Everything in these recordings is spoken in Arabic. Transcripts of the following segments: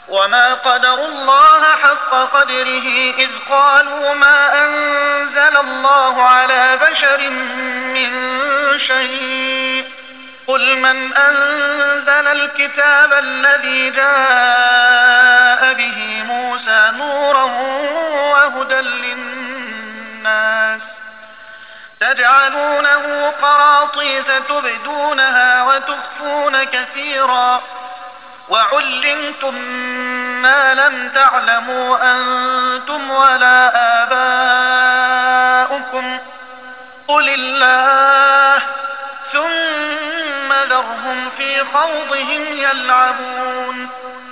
وما قدروا الله حق قدره إذ قالوا ما أنزل الله على بشر من شيء قل من أنزل الكتاب الذي جاء به موسى نورا وهدى للناس تجعلونه قراطيس تبدونها وتخفون كثيرا وعلمتم ما لم تعلموا أنتم ولا آباؤكم قل الله ثم ذرهم في خوضهم يلعبون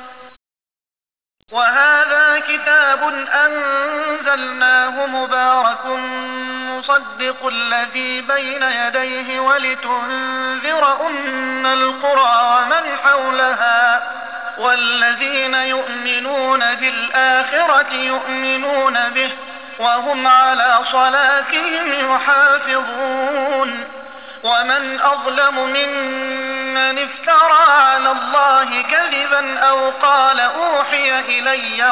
وهذا كتاب أنزلناه مبارك مصدق الذي بين يديه ولتنذر أم القرى ومن حولها والذين يؤمنون بالآخرة يؤمنون به وهم على صلاتهم يحافظون ومن أظلم ممن افترى على الله كذبا أو قال أوحي إلي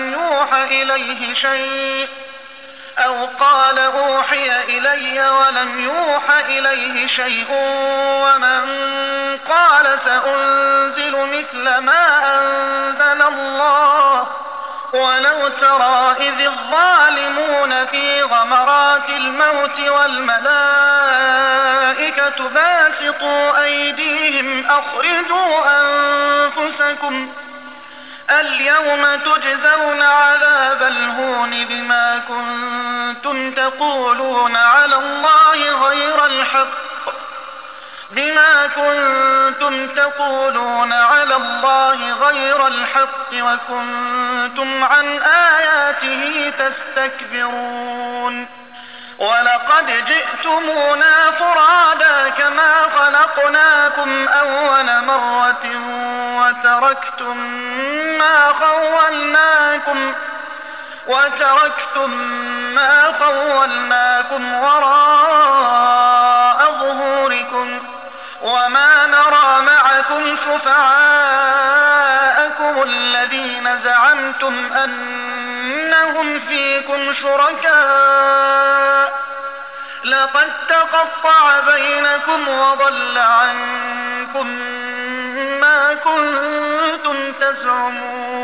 ولم يوحى إليه شيء ومن قال سأنزل مثل ما أنزل الله ولو ترى إذ الظالمون في غمرات الموت والملائكة باسطوا أيديهم أخرجوا أنفسكم اليوم تجزون عذاب الهون بما كنتم تقولون على الله غير الحق وكنتم عن آياته تستكبرون ولقد جئتمونا فرادا كما خلقناكم أول مرة وتركتم ما خولناكم وراء ظهوركم وما نرى معكم شفعاءكم الذين زعمتم أنهم فيكم شركاء لقد تقطع بينكم وضل عنكم ما كنتم تزعمون